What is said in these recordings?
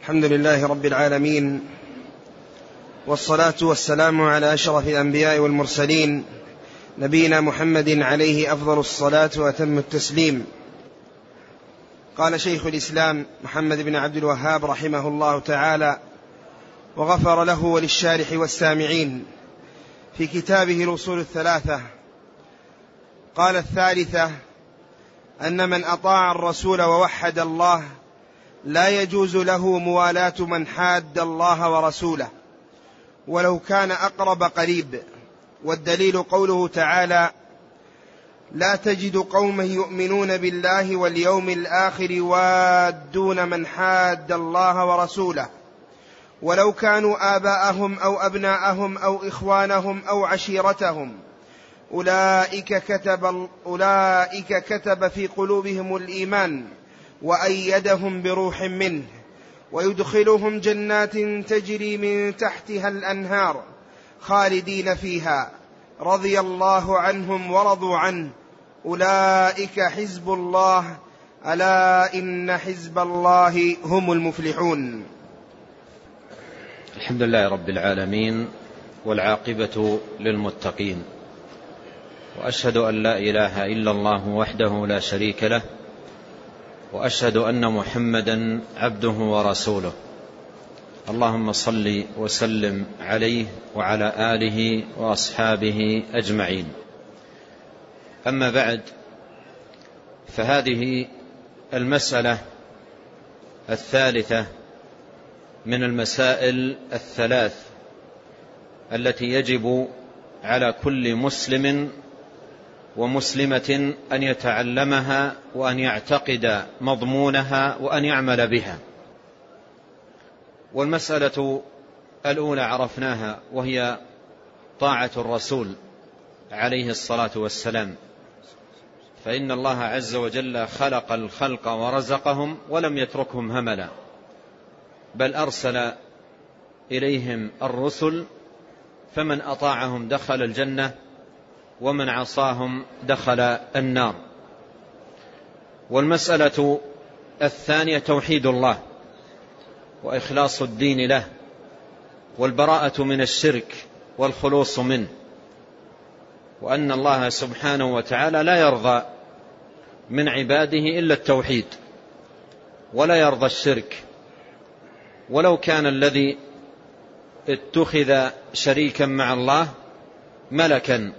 الحمد لله رب العالمين، والصلاة والسلام على أشرف الأنبياء والمرسلين، نبينا محمد عليه أفضل الصلاة وأتم التسليم. قال شيخ الإسلام محمد بن عبد الوهاب رحمه الله تعالى وغفر له وللشارح والسامعين في كتابه الأصول الثلاثة، قال: الثالثة أن من أطاع الرسول ووحد الله لا يجوز له موالاة من حاد الله ورسوله ولو كان أقرب قريب. والدليل قوله تعالى: لا تجد قوما يؤمنون بالله واليوم الآخر يوادون من حاد الله ورسوله ولو كانوا آباءهم أو أبناءهم أو إخوانهم أو عشيرتهم أولئك كتب في قلوبهم الإيمان وأيدهم بروح منه ويدخلهم جنات تجري من تحتها الأنهار خالدين فيها رضي الله عنهم ورضوا عنه أولئك حزب الله ألا إن حزب الله هم المفلحون. الحمد لله رب العالمين، والعاقبة للمتقين، وأشهد أن لا إله إلا الله وحده لا شريك له، وأشهد أن محمدا عبده ورسوله. اللهم صل وسلم عليه وعلى آله وأصحابه أجمعين. أما بعد، فهذه المسألة الثالثة من المسائل الثلاث التي يجب على كل مسلم ومسلمة أن يتعلمها وأن يعتقد مضمونها وأن يعمل بها. والمسألة الأولى عرفناها، وهي طاعة الرسول عليه الصلاة والسلام، فإن الله عز وجل خلق الخلق ورزقهم ولم يتركهم هملا، بل أرسل إليهم الرسل، فمن أطاعهم دخل الجنة ومن عصاهم دخل النار. والمسألة الثانية توحيد الله وإخلاص الدين له والبراءة من الشرك والخلوص منه، وأن الله سبحانه وتعالى لا يرضى من عباده إلا التوحيد ولا يرضى الشرك، ولو كان الذي اتخذ شريكا مع الله ملكا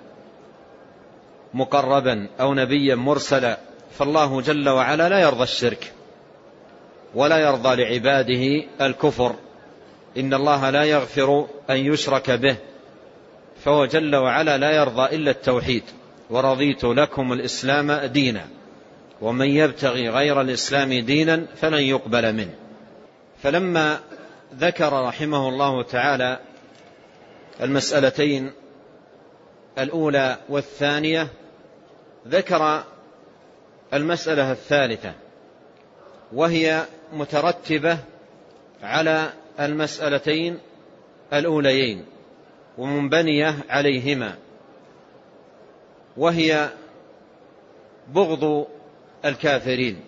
مقربا أو نبيا مرسلا، فالله جل وعلا لا يرضى الشرك ولا يرضى لعباده الكفر. إن الله لا يغفر أن يشرك به، فهو جل وعلا لا يرضى إلا التوحيد. ورضيت لكم الإسلام دينا ومن يبتغي غير الإسلام دينا فلن يقبل منه. فلما ذكر رحمه الله تعالى المسألتين الأولى والثانية، ذكر المسألة الثالثة، وهي مترتبة على المسألتين الأوليين ومنبنية عليهما، وهي بغض الكافرين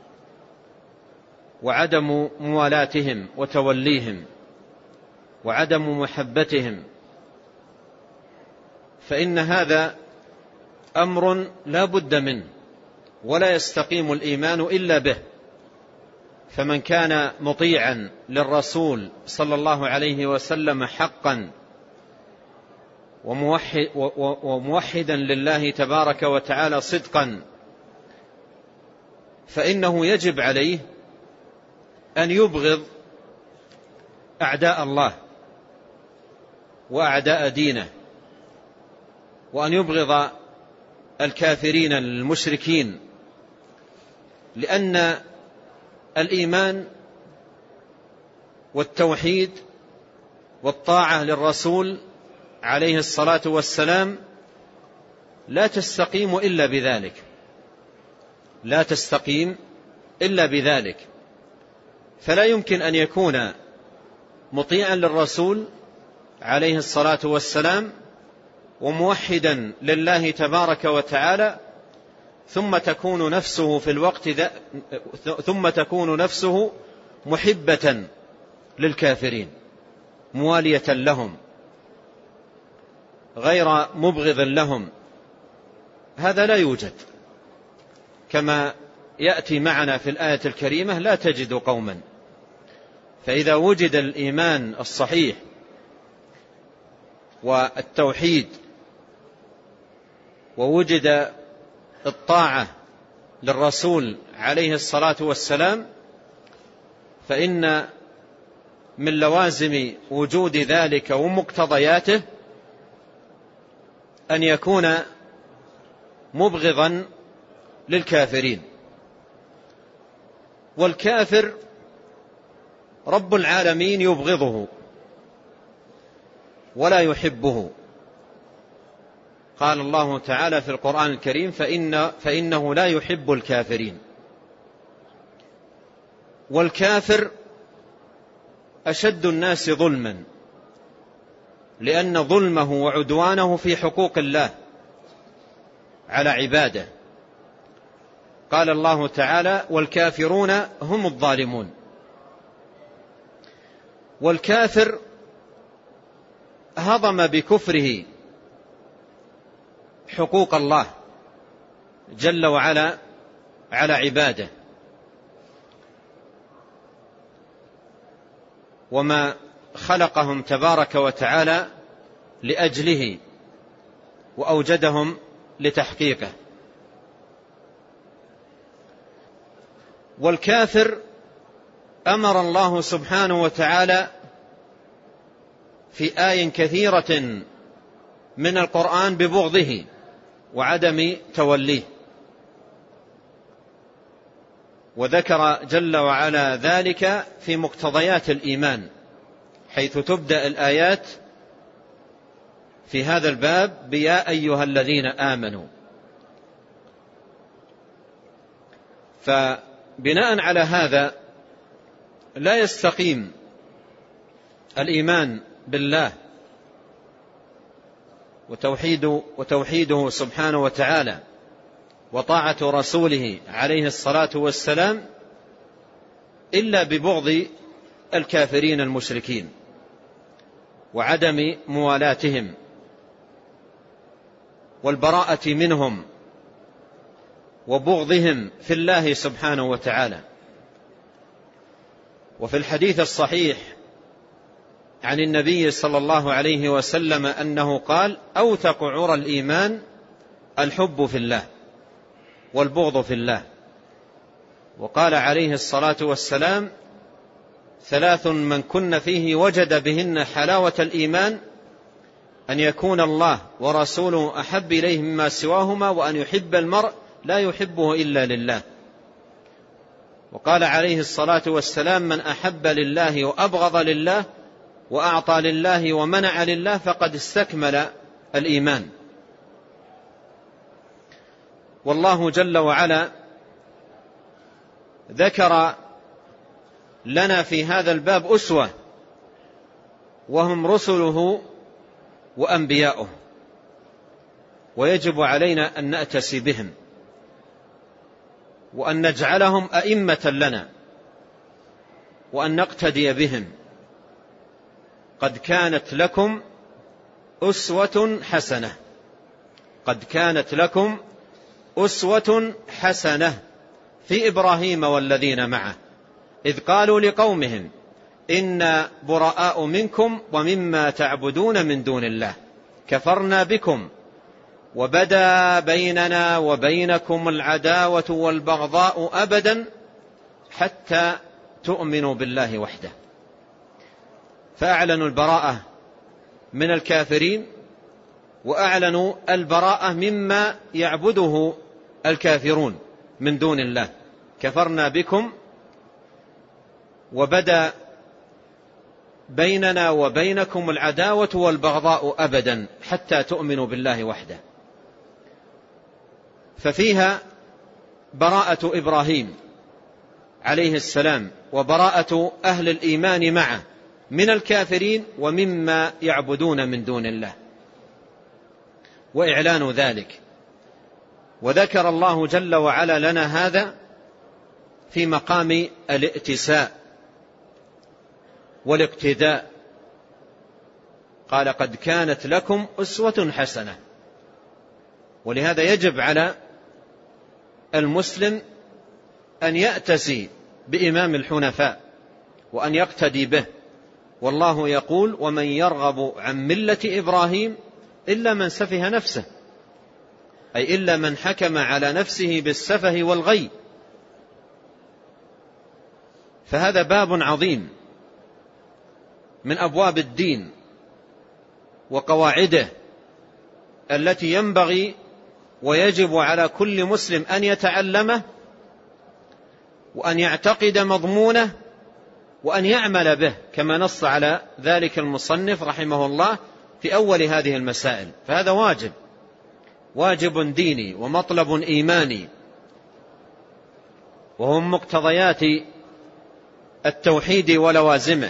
وعدم موالاتهم وتوليهم وعدم محبتهم، فإن هذا أمر لا بد منه ولا يستقيم الإيمان إلا به. فمن كان مطيعا للرسول صلى الله عليه وسلم حقا وموحدا لله تبارك وتعالى صدقا، فإنه يجب عليه أن يبغض أعداء الله وأعداء دينه، وأن يبغض الكافرين المشركين، لأن الإيمان والتوحيد والطاعة للرسول عليه الصلاة والسلام لا تستقيم إلا بذلك، لا تستقيم إلا بذلك. فلا يمكن أن يكون مطيعا للرسول عليه الصلاة والسلام وموحدا لله تبارك وتعالى ثم تكون نفسه محبة للكافرين موالية لهم غير مبغض لهم، هذا لا يوجد، كما يأتي معنا في الآية الكريمة: لا تجد قوما. فإذا وجد الإيمان الصحيح والتوحيد ووجد الطاعة للرسول عليه الصلاة والسلام، فإن من لوازم وجود ذلك ومقتضياته أن يكون مبغضا للكافرين. والكافر رب العالمين يبغضه ولا يحبه. قال الله تعالى في القرآن الكريم: فإنه لا يحب الكافرين. والكافر أشد الناس ظلما، لأن ظلمه وعدوانه في حقوق الله على عباده. قال الله تعالى: والكافرون هم الظالمون. والكافر هضم بكفره حقوق الله جل وعلا على عباده، وما خلقهم تبارك وتعالى لأجله وأوجدهم لتحقيقه. والكافر أمر الله سبحانه وتعالى في آي كثيرة من القرآن ببغضه وعدم توليه، وذكر جل وعلا ذلك في مقتضيات الإيمان، حيث تبدأ الآيات في هذا الباب بيا أيها الذين آمنوا. فبناء على هذا لا يستقيم الإيمان بالله وتوحيده سبحانه وتعالى وطاعة رسوله عليه الصلاة والسلام إلا ببغض الكافرين المشركين وعدم موالاتهم والبراءة منهم وبغضهم في الله سبحانه وتعالى. وفي الحديث الصحيح عن النبي صلى الله عليه وسلم أنه قال: أوثق عرى الإيمان الحب في الله والبغض في الله. وقال عليه الصلاة والسلام: ثلاث من كن فيه وجد بهن حلاوة الإيمان: أن يكون الله ورسوله أحب إليه مما سواهما، وأن يحب المرء لا يحبه إلا لله. وقال عليه الصلاة والسلام: من أحب لله وأبغض لله وأعطى لله ومنع لله فقد استكمل الإيمان. والله جل وعلا ذكر لنا في هذا الباب أسوة، وهم رسله وأنبياؤه، ويجب علينا أن نأتسي بهم وأن نجعلهم أئمة لنا وأن نقتدي بهم. قد كانت لكم أسوة حسنة، قد كانت لكم أسوة حسنة في إبراهيم والذين معه إذ قالوا لقومهم إنا براء منكم ومما تعبدون من دون الله كفرنا بكم وبدا بيننا وبينكم العداوة والبغضاء أبدا حتى تؤمنوا بالله وحده. فأعلنوا البراءة من الكافرين وأعلنوا البراءة مما يعبده الكافرون من دون الله. كفرنا بكم وبدا بيننا وبينكم العداوة والبغضاء أبدا حتى تؤمنوا بالله وحده. ففيها براءة إبراهيم عليه السلام وبراءة أهل الإيمان معه من الكافرين ومما يعبدون من دون الله، وإعلان ذلك. وذكر الله جل وعلا لنا هذا في مقام الائتساء، والاقتداء. قال قد كانت لكم أسوة حسنة. ولهذا يجب على المسلم أن يأتسي بإمام الحنفاء وأن يقتدي به. والله يقول ومن يرغب عن ملة إبراهيم إلا من سفه نفسه، أي إلا من حكم على نفسه بالسفه والغي. فهذا باب عظيم من أبواب الدين وقواعده التي ينبغي ويجب على كل مسلم أن يتعلمه وأن يعتقد مضمونه وأن يعمل به، كما نص على ذلك المصنف رحمه الله في أول هذه المسائل. فهذا واجب ديني ومطلب إيماني، وهو من مقتضيات التوحيد ولوازمه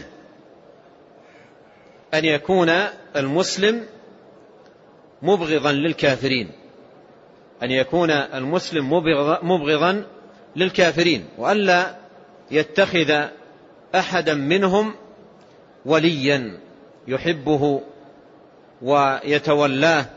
أن يكون المسلم مبغضا للكافرين، أن يكون المسلم مبغضا للكافرين، وألا يتخذ أحدا منهم وليا يحبه ويتولاه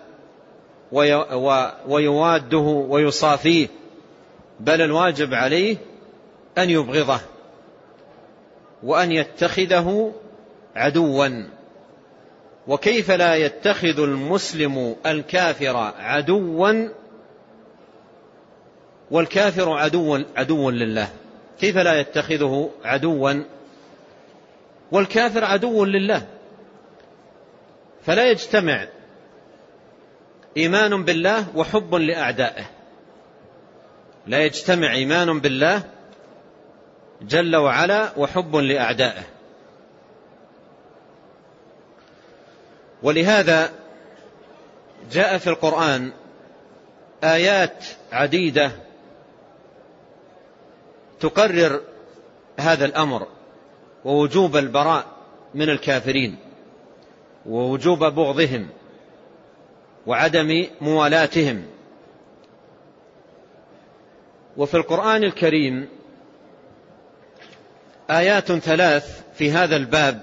ويواده ويصافيه، بل الواجب عليه أن يبغضه وأن يتخذه عدوا. وكيف لا يتخذ المسلم الكافر عدوا والكافر عدو لله؟ كيف لا يتخذه عدوا والكافر عدو لله؟ فلا يجتمع إيمان بالله وحب لأعدائه، لا يجتمع إيمان بالله جل وعلا وحب لأعدائه. ولهذا جاء في القرآن آيات عديدة تقرر هذا الأمر ووجوب البراء من الكافرين ووجوب بغضهم وعدم موالاتهم. وفي القرآن الكريم آيات 3 في هذا الباب.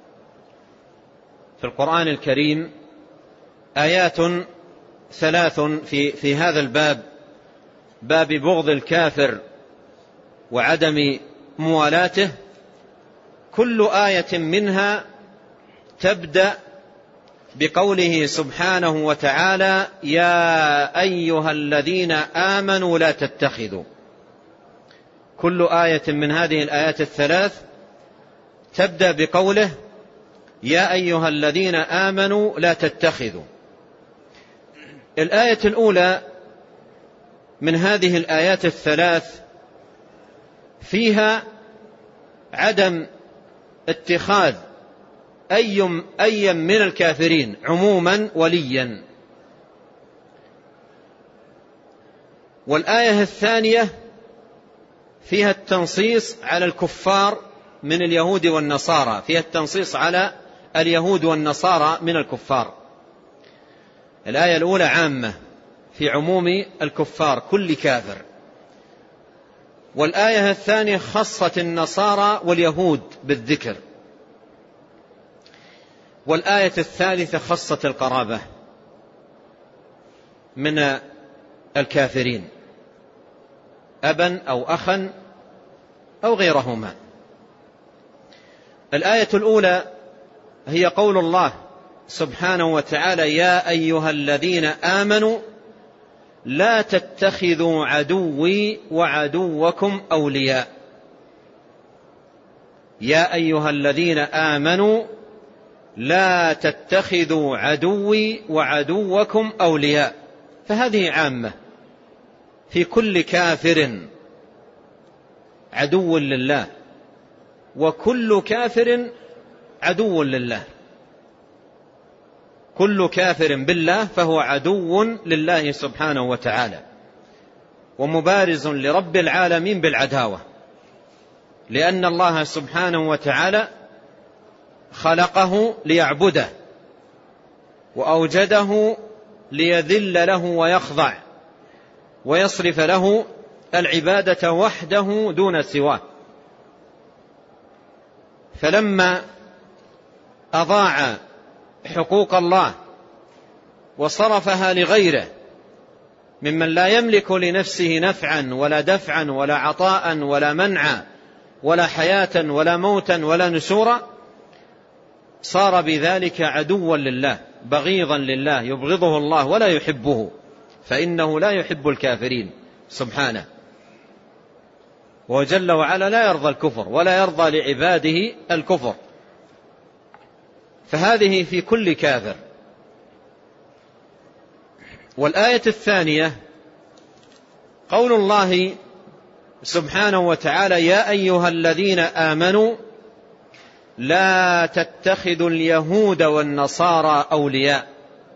في القرآن الكريم آيات 3 في هذا الباب، باب بغض الكافر وعدم موالاته. كل آية منها تبدأ بقوله سبحانه وتعالى يا أيها الذين آمنوا لا تتخذوا. كل آية من هذه الآيات 3 تبدأ بقوله يا أيها الذين آمنوا لا تتخذوا. الآية الأولى من هذه الآيات 3 فيها عدم اتخاذ أي من الكافرين عموما وليا. والآية الثانية فيها التنصيص على الكفار من اليهود والنصارى، فيها التنصيص على اليهود والنصارى من الكفار. الآية الأولى عامة في عموم الكفار كل كافر، والآية الثانية خصت النصارى واليهود بالذكر، والآية الثالثة خصت القرابة من الكافرين أبا أو أخا أو غيرهما. الآية الأولى هي قول الله سبحانه وتعالى يا أيها الذين آمنوا لا تتخذوا عدوي وعدوكم أولياء. يا أيها الذين آمنوا لا تتخذوا عدوي وعدوكم أولياء. فهذه عامة في كل كافر عدو لله، وكل كافر عدو لله. كل كافر بالله فهو عدو لله سبحانه وتعالى ومبارز لرب العالمين بالعداوة، لأن الله سبحانه وتعالى خلقه ليعبده وأوجده ليذل له ويخضع ويصرف له العبادة وحده دون سواه. فلما أضاع حقوق الله وصرفها لغيره ممن لا يملك لنفسه نفعا ولا دفعا ولا عطاء ولا منعا ولا حياة ولا موتا ولا نشورا، صار بذلك عدوا لله بغيضا لله، يبغضه الله ولا يحبه، فإنه لا يحب الكافرين سبحانه، وجل وعلا لا يرضى الكفر ولا يرضى لعباده الكفر، فهذه في كل كافر. والآية الثانية قول الله سبحانه وتعالى: يا أيها الذين آمنوا لا تتخذوا اليهود والنصارى أولياء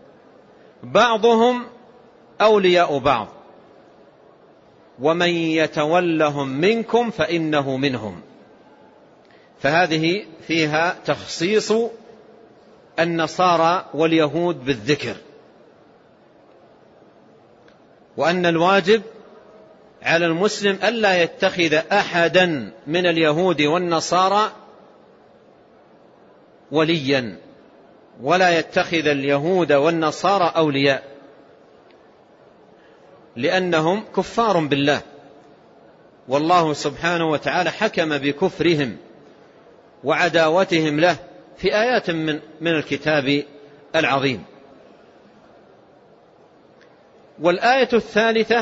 بعضهم أولياء بعض ومن يتولهم منكم فإنه منهم. فهذه فيها تخصيص النصارى واليهود بالذكر، وأن الواجب على المسلم ألا يتخذ أحدا من اليهود والنصارى وليا، ولا يتخذ اليهود والنصارى أولياء، لأنهم كفار بالله، والله سبحانه وتعالى حكم بكفرهم وعداوتهم له في آيات من الكتاب العظيم. والآية الثالثة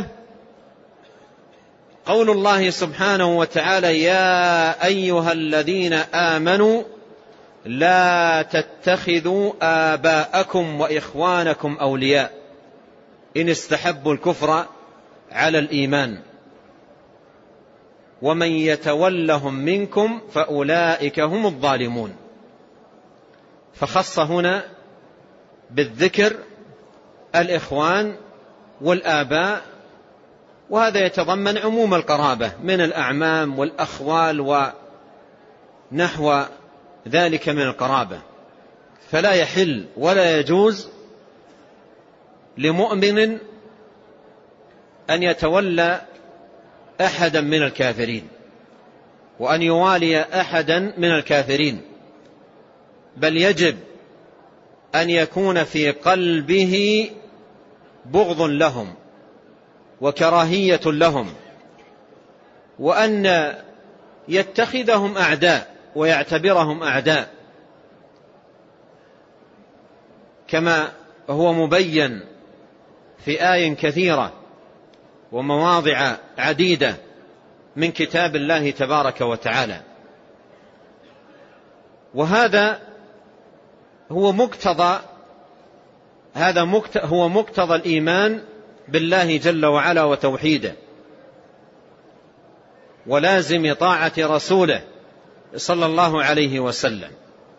قول الله سبحانه وتعالى: يا أيها الذين آمنوا لا تتخذوا آباءكم وإخوانكم أولياء إن استحبوا الكفر على الإيمان ومن يتولهم منكم فأولئك هم الظالمون. فخص هنا بالذكر الإخوان والآباء، وهذا يتضمن عموم القرابة من الأعمام والأخوال ونحو ذلك من القرابة. فلا يحل ولا يجوز لمؤمن أن يتولى أحدا من الكافرين وأن يوالي أحدا من الكافرين، بل يجب أن يكون في قلبه بغض لهم وكراهية لهم، وأن يتخذهم أعداء ويعتبرهم أعداء، كما هو مبين في آي كثيرة ومواضع عديدة من كتاب الله تبارك وتعالى. وهذا هو مقتضى الإيمان بالله جل وعلا وتوحيده، ولازم طاعة رسوله صلى الله عليه وسلم.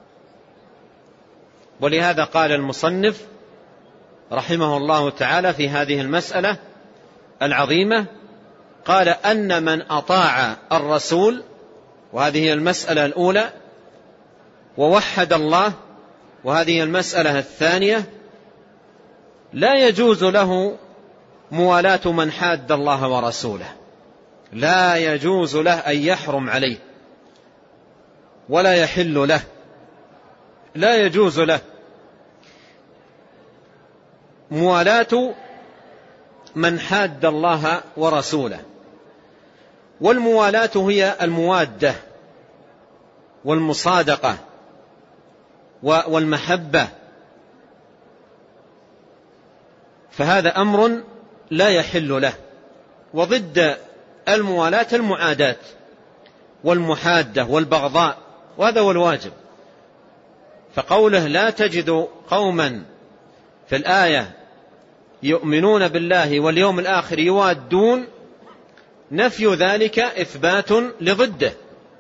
ولهذا قال المصنف رحمه الله تعالى في هذه المسألة العظيمة، قال: أن من أطاع الرسول، وهذه المسألة الأولى، ووحد الله، وهذه المسألة الثانية، لا يجوز له موالاة من حاد الله ورسوله، لا يجوز له أن يحرم عليه ولا يحل له، لا يجوز له موالاة من حاد الله ورسوله. والموالاة هي الموادة والمصادقة والمحبة، فهذا أمر لا يحل له. وضد الموالاة المعاداة والمحادة والبغضاء، وهذا هو الواجب. فقوله لا تجد قوما في الآية يؤمنون بالله واليوم الآخر يوادون، نفي ذلك إثبات لضده.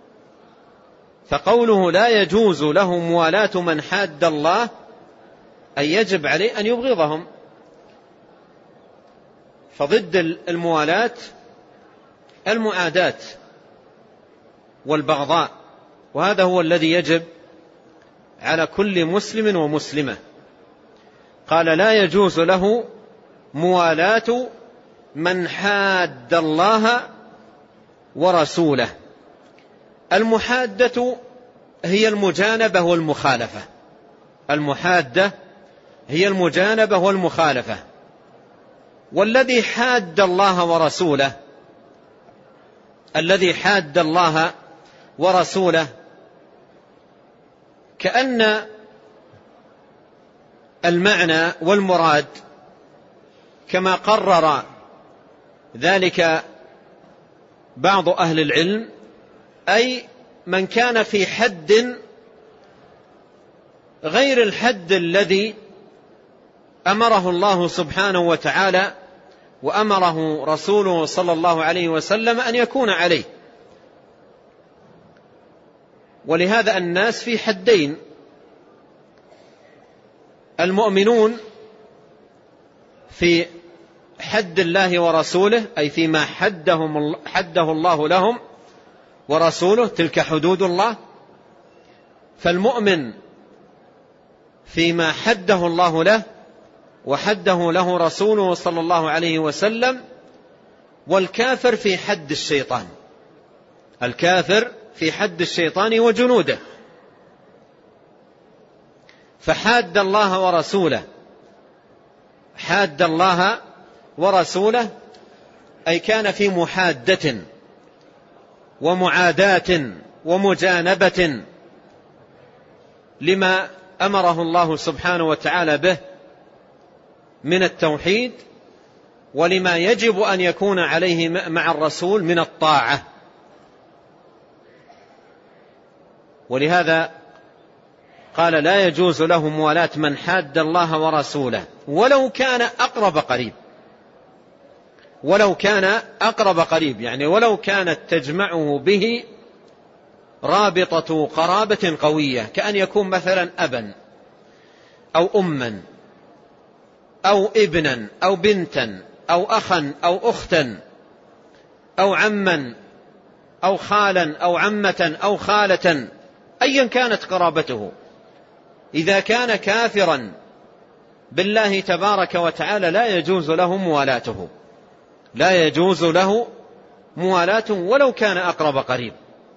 فقوله لا يجوز له موالاة من حاد الله أي يجب عليه أن يبغضهم. فضد الموالاة المعاداة والبغضاء، وهذا هو الذي يجب على كل مسلم ومسلمة. قال لا يجوز له موالاة من حاد الله ورسوله. المحادة هي المجانبة والمخالفة، المحادة هي المجانبة والمخالفة. والذي حاد الله ورسوله، الذي حاد الله ورسوله كأن المعنى والمراد كما قرر ذلك بعض أهل العلم، أي من كان في حد غير الحد الذي أمره الله سبحانه وتعالى وأمره رسوله صلى الله عليه وسلم أن يكون عليه. ولهذا الناس في حدين: المؤمنون في حد الله ورسوله، أي فيما حده الله لهم ورسوله، تلك حدود الله. فالمؤمن فيما حده الله له وحده له رسوله صلى الله عليه وسلم. والكافر في حد الشيطان، الكافر في حد الشيطان وجنوده. فحاد الله ورسوله، حاد الله ورسوله أي كان في محادة ومعاداة ومجانبة لما أمره الله سبحانه وتعالى به من التوحيد، ولما يجب أن يكون عليه مع الرسول من الطاعة. ولهذا قال: لا يجوز له موالاة من حاد الله ورسوله ولو كان أقرب قريب. ولو كان أقرب قريب يعني ولو كانت تجمعه به رابطة قرابة قوية، كأن يكون مثلا أبا أو أما أو ابنا أو بنتا أو أخا أو أختا أو عما أو خالا أو عمة أو خالة، أيا كانت قرابته. إذا كان كافرا بالله تبارك وتعالى لا يجوز له موالاته، لا يجوز له موالاته ولو كان أقرب قريب.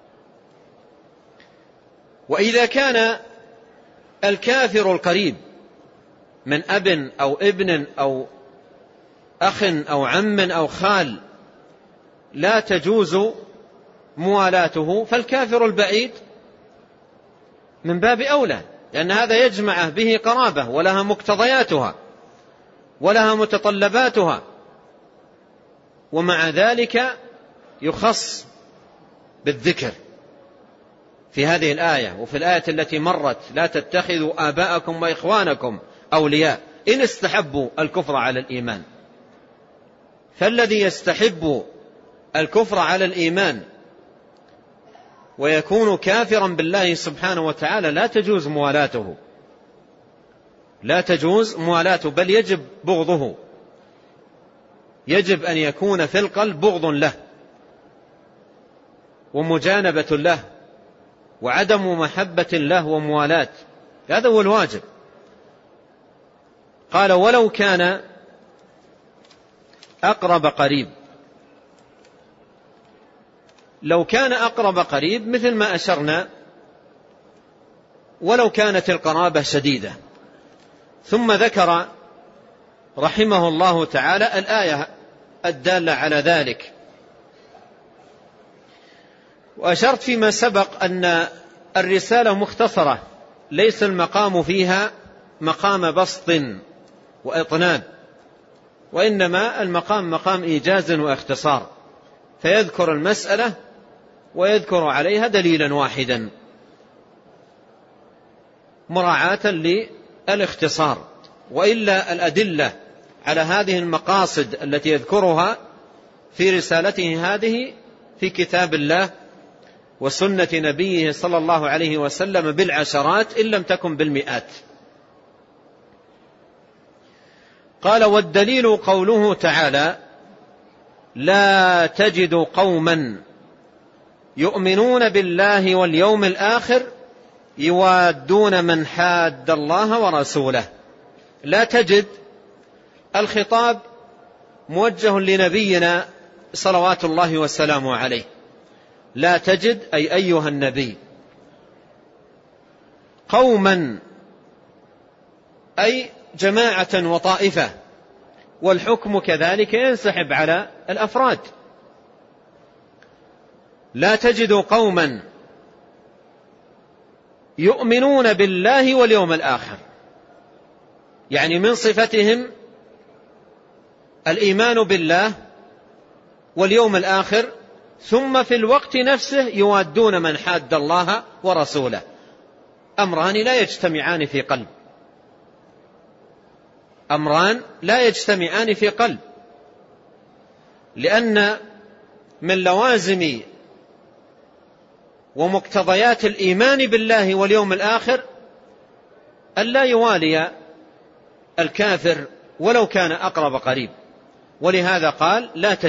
وإذا كان الكافر القريب من أب أو ابن أو أخ أو عم أو خال لا تجوز موالاته، فالكافر البعيد من باب أولى، لأن هذا يجمع به قرابة ولها مقتضياتها ولها متطلباتها. ومع ذلك يخص بالذكر في هذه الآية وفي الآية التي مرت: لا تتخذوا آباءكم وإخوانكم أولياء إن استحبوا الكفر على الإيمان. فالذي يستحب الكفر على الإيمان ويكون كافرا بالله سبحانه وتعالى لا تجوز موالاته، لا تجوز موالاته، بل يجب بغضه، يجب أن يكون في القلب بغض له ومجانبة له وعدم محبة له وموالاة، هذا هو الواجب. قال: ولو كان أقرب قريب. لو كان أقرب قريب مثل ما أشرنا، ولو كانت القرابة شديدة. ثم ذكر رحمه الله تعالى الآية الدالة على ذلك. وأشرت فيما سبق أن الرسالة مختصرة، ليس المقام فيها مقام بسط وإطناب، وإنما المقام مقام إيجاز واختصار، فيذكر المسألة ويذكر عليها دليلا واحدا مراعاة للاختصار. وإلا الأدلة على هذه المقاصد التي يذكرها في رسالته هذه في كتاب الله وسنة نبيه صلى الله عليه وسلم بالعشرات إن لم تكن بالمئات. قال: والدليل قوله تعالى: لا تجد قوما يؤمنون بالله واليوم الآخر يوادون من حاد الله ورسوله. لا تجد، الخطاب موجه لنبينا صلوات الله وسلامه عليه. لا تجد أي أيها النبي قوما أي جماعة وطائفة، والحكم كذلك ينسحب على الأفراد. لا تجد قوما يؤمنون بالله واليوم الآخر، يعني من صفتهم الإيمان بالله واليوم الآخر، ثم في الوقت نفسه يوادون من حاد الله ورسوله. أمران لا يجتمعان في قلب، أمران لا يجتمعان في قلب، لأن من لوازم ومقتضيات الإيمان بالله واليوم الآخر أن لا يوالي الكافر ولو كان أقرب قريب. ولهذا قال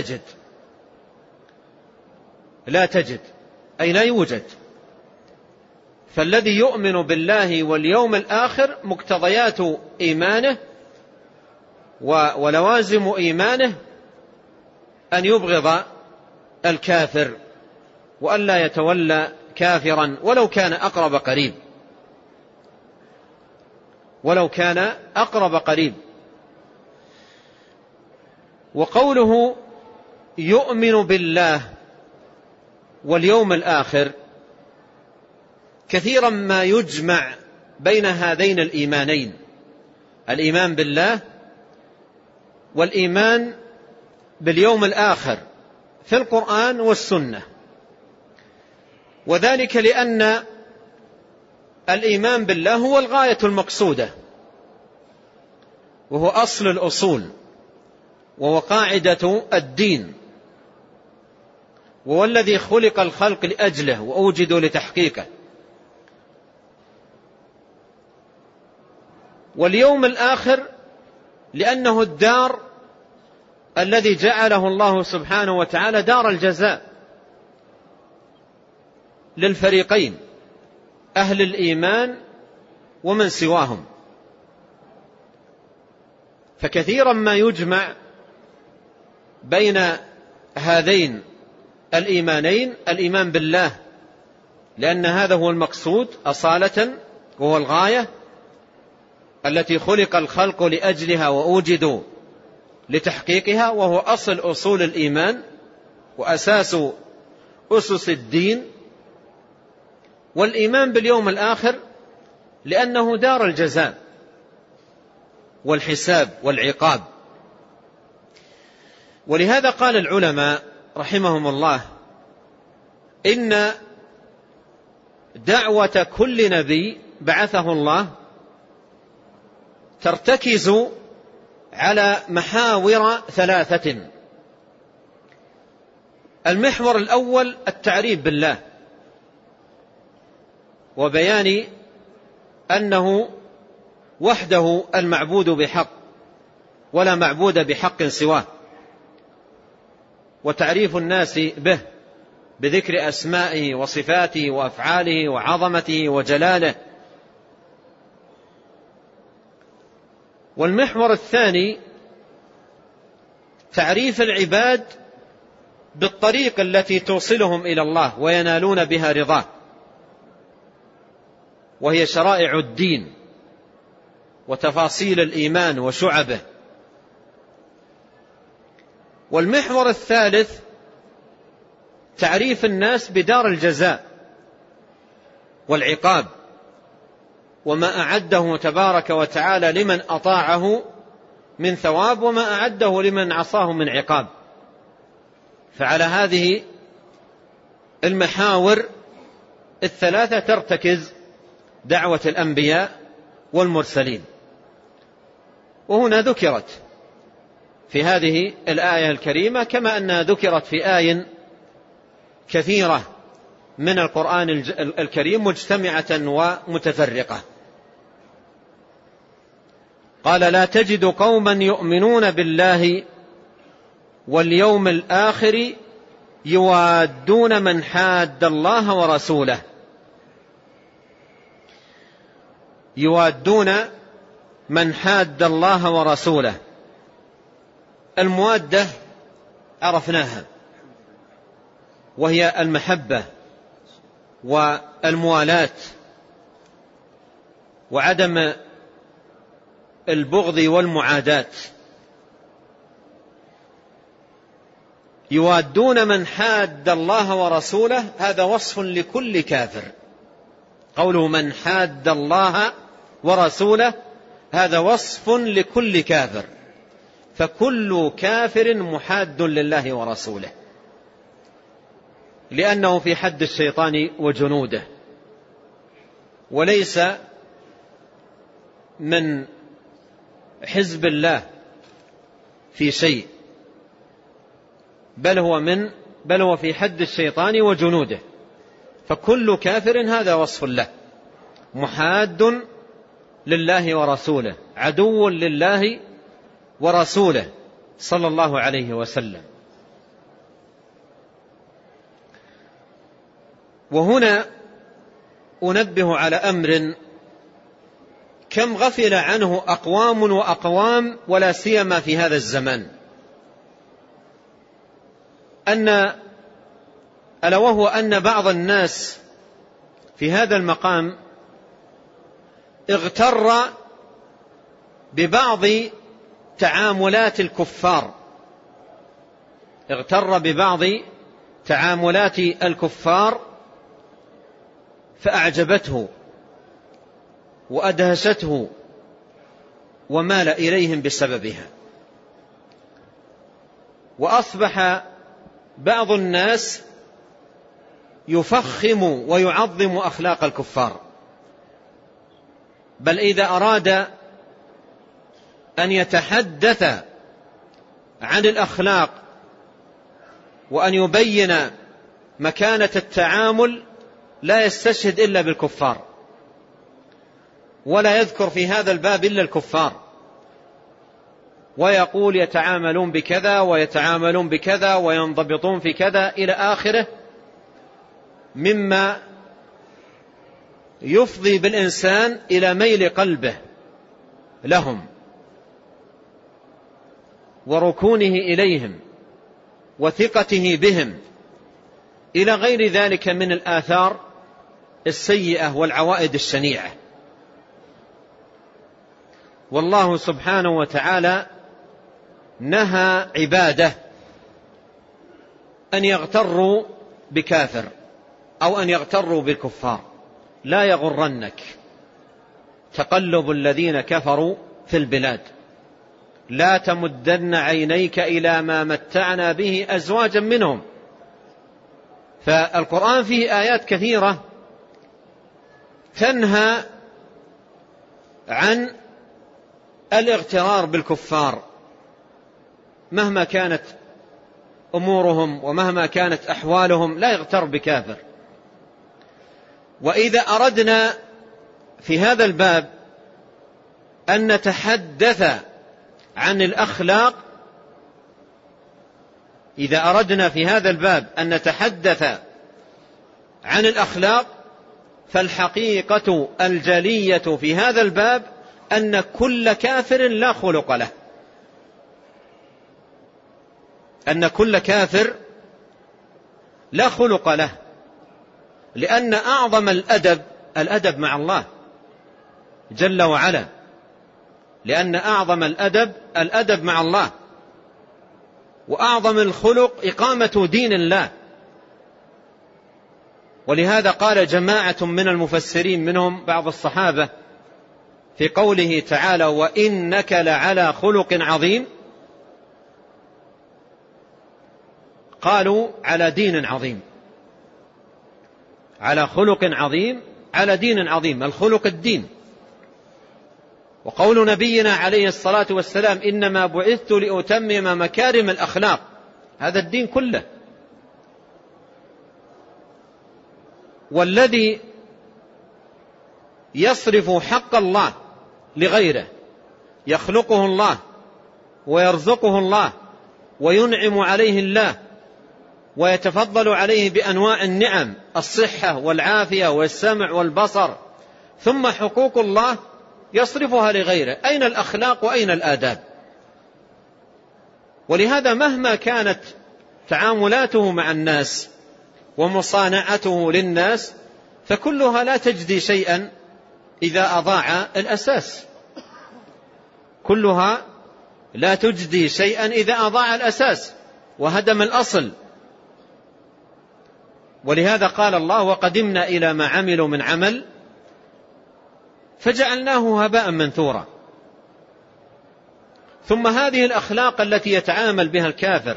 لا تجد أي لا يوجد. فالذي يؤمن بالله واليوم الآخر مقتضيات إيمانه ولوازم إيمانه أن يبغض الكافر وأن لا يتولى كافرا ولو كان أقرب قريب، ولو كان أقرب قريب. وقوله يؤمن بالله واليوم الآخر كثيرا ما يجمع بين هذين الإيمانين، الإيمان بالله والإيمان باليوم الآخر في القرآن والسنة، وذلك لأن الإيمان بالله هو الغاية المقصودة، وهو أصل الأصول، وهو قاعدة الدين، وهو الذي خلق الخلق لأجله وأوجدوا لتحقيقه. واليوم الآخر لأنه الدار الذي جعله الله سبحانه وتعالى دار الجزاء للفريقين، أهل الإيمان ومن سواهم. فكثيرا ما يجمع بين هذين الإيمانين، الإيمان بالله لأن هذا هو المقصود أصالة، وهو الغاية التي خلق الخلق لأجلها وأوجدوا لتحقيقها، وهو أصل أصول الإيمان وأساس أسس الدين. والإيمان باليوم الآخر لأنه دار الجزاء والحساب والعقاب. ولهذا قال العلماء رحمهم الله إن دعوة كل نبي بعثه الله ترتكز على محاور ثلاثة. المحور الأول التعريف بالله وبيان أنه وحده المعبود بحق ولا معبود بحق سواه، وتعريف الناس به بذكر أسمائه وصفاته وأفعاله وعظمته وجلاله. والمحور الثاني تعريف العباد بالطريق التي توصلهم إلى الله وينالون بها رضاه، وهي شرائع الدين وتفاصيل الإيمان وشعبه. والمحور الثالث تعريف الناس بدار الجزاء والعقاب، وما أعده تبارك وتعالى لمن أطاعه من ثواب، وما أعده لمن عصاه من عقاب. فعلى هذه المحاور الثلاثة ترتكز دعوة الأنبياء والمرسلين. وهنا ذكرت في هذه الآية الكريمة كما أنها ذكرت في آية كثيرة من القرآن الكريم مجتمعة ومتفرقة. قال لا تجد قوما يؤمنون بالله واليوم الآخر يوادون من حاد الله ورسوله. يوادون من حاد الله ورسوله. الموادة عرفناها، وهي المحبة والموالاة وعدم البغض والمعاداة. يوادون من حاد الله ورسوله، هذا وصف لكل كافر. قوله من حاد الله ورسوله هذا وصف لكل كافر، فكل كافر محاد لله ورسوله، لأنه في حد الشيطان وجنوده، وليس من حزب الله في شيء، بل هو في حد الشيطان وجنوده. فكل كافر هذا وصف له، محاد لله ورسوله، عدو لله ورسوله صلى الله عليه وسلم. وهنا أنبه على أمر كم غفل عنه أقوام وأقوام، ولا سيما في هذا الزمان، ألا وهو أن بعض الناس في هذا المقام اغتر ببعض تعاملات الكفار، اغتر ببعض تعاملات الكفار فأعجبته وأدهشته ومال إليهم بسببها. وأصبح بعض الناس يفخم ويعظم أخلاق الكفار، بل إذا أراد أن يتحدث عن الأخلاق وأن يبين مكانة التعامل لا يستشهد إلا بالكفار، ولا يذكر في هذا الباب إلا الكفار، ويقول يتعاملون بكذا ويتعاملون بكذا وينضبطون في كذا إلى آخره، مما يفضي بالإنسان إلى ميل قلبه لهم وركونه إليهم وثقته بهم، إلى غير ذلك من الآثار السيئة والعوائد الشنيعة. والله سبحانه وتعالى نهى عباده أن يغتروا بكافر أو أن يغتروا بالكفار. لا يغرنك تقلب الذين كفروا في البلاد، لا تمدن عينيك إلى ما متعنا به أزواجا منهم. فالقرآن فيه آيات كثيرة تنهى عن الاغترار بالكفار مهما كانت أمورهم ومهما كانت أحوالهم، لا يغتر بكافر. وإذا أردنا في هذا الباب أن نتحدث عن الأخلاق، إذا أردنا في هذا الباب أن نتحدث عن الأخلاق، فالحقيقة الجلية في هذا الباب أن كل كافر لا خلق له، أن كل كافر لا خلق له، لأن أعظم الأدب مع الله جل وعلا، لأن أعظم الأدب مع الله، وأعظم الخلق إقامة دين الله. ولهذا قال جماعة من المفسرين منهم بعض الصحابة في قوله تعالى وإنك لعلى خلق عظيم، قالوا على دين عظيم، على خلق عظيم، على دين عظيم. الخلق الدين. وقول نبينا عليه الصلاة والسلام إنما بعثت لأتمم مكارم الأخلاق، هذا الدين كله. والذي يصرف حق الله لغيره يخلقه الله ويرزقه الله وينعم عليه الله ويتفضل عليه بأنواع النعم، الصحة والعافية والسمع والبصر، ثم حقوق الله يصرفها لغيره. أين الأخلاق وأين الآداب؟ ولهذا مهما كانت تعاملاته مع الناس ومصانعته للناس فكلها لا تجدي شيئا إذا أضاع الأساس. كلها لا تجدي شيئا إذا أضاع الأساس وهدم الأصل. ولهذا قال الله: وقدمنا إلى ما عملوا من عمل فجعلناه هباء منثورا. ثم هذه الأخلاق التي يتعامل بها الكافر،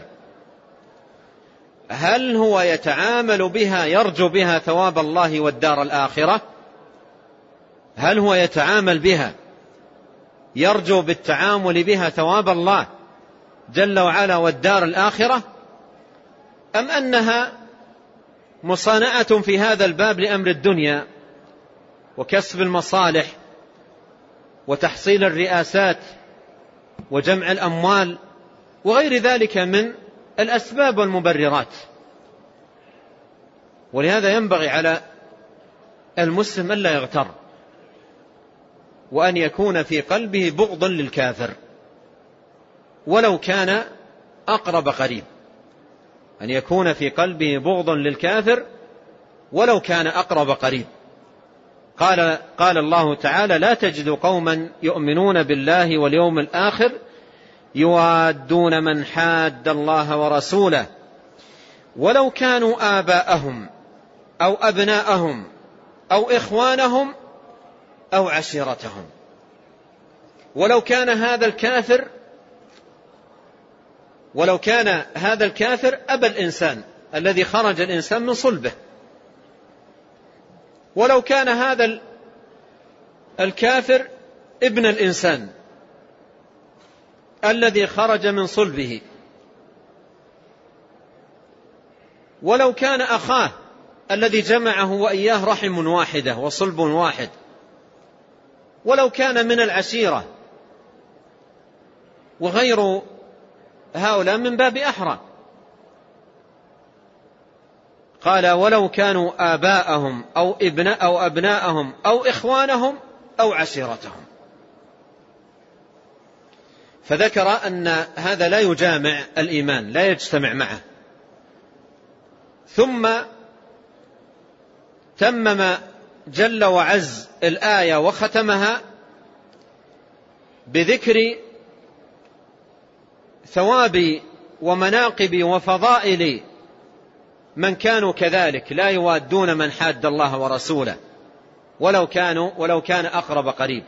هل هو يتعامل بها يرجو بها ثواب الله والدار الآخرة؟ هل هو يتعامل بها يرجو بالتعامل بها ثواب الله جل وعلا والدار الآخرة، أم أنها مصانعة في هذا الباب لأمر الدنيا وكسب المصالح وتحصيل الرئاسات وجمع الأموال وغير ذلك من الأسباب والمبررات؟ ولهذا ينبغي على المسلم ألا يغتر، وأن يكون في قلبه بغض للكافر ولو كان أقرب قريب، أن يكون في قلبه بغض للكافر ولو كان أقرب قريب. قال الله تعالى: لا تجد قوما يؤمنون بالله واليوم الآخر يوادون من حاد الله ورسوله ولو كانوا آباءهم أو أبناءهم أو إخوانهم أو عشيرتهم. ولو كان هذا الكافر أبا الإنسان الذي خرج الإنسان من صلبه، ولو كان هذا الكافر ابن الإنسان الذي خرج من صلبه، ولو كان أخاه الذي جمعه وإياه رحم واحدة وصلب واحد، ولو كان من العشيرة، وغير هؤلاء من باب أحرى. قال: ولو كانوا آباءهم أو أبناءهم أو إخوانهم أو عشيرتهم. فذكر أن هذا لا يجامع الإيمان، لا يجتمع معه. ثم تمم جل وعز الآية وختمها بذكر ثواب ومناقب وفضائل من كانوا كذلك لا يوادون من حاد الله ورسوله ولو كان أقرب قريب.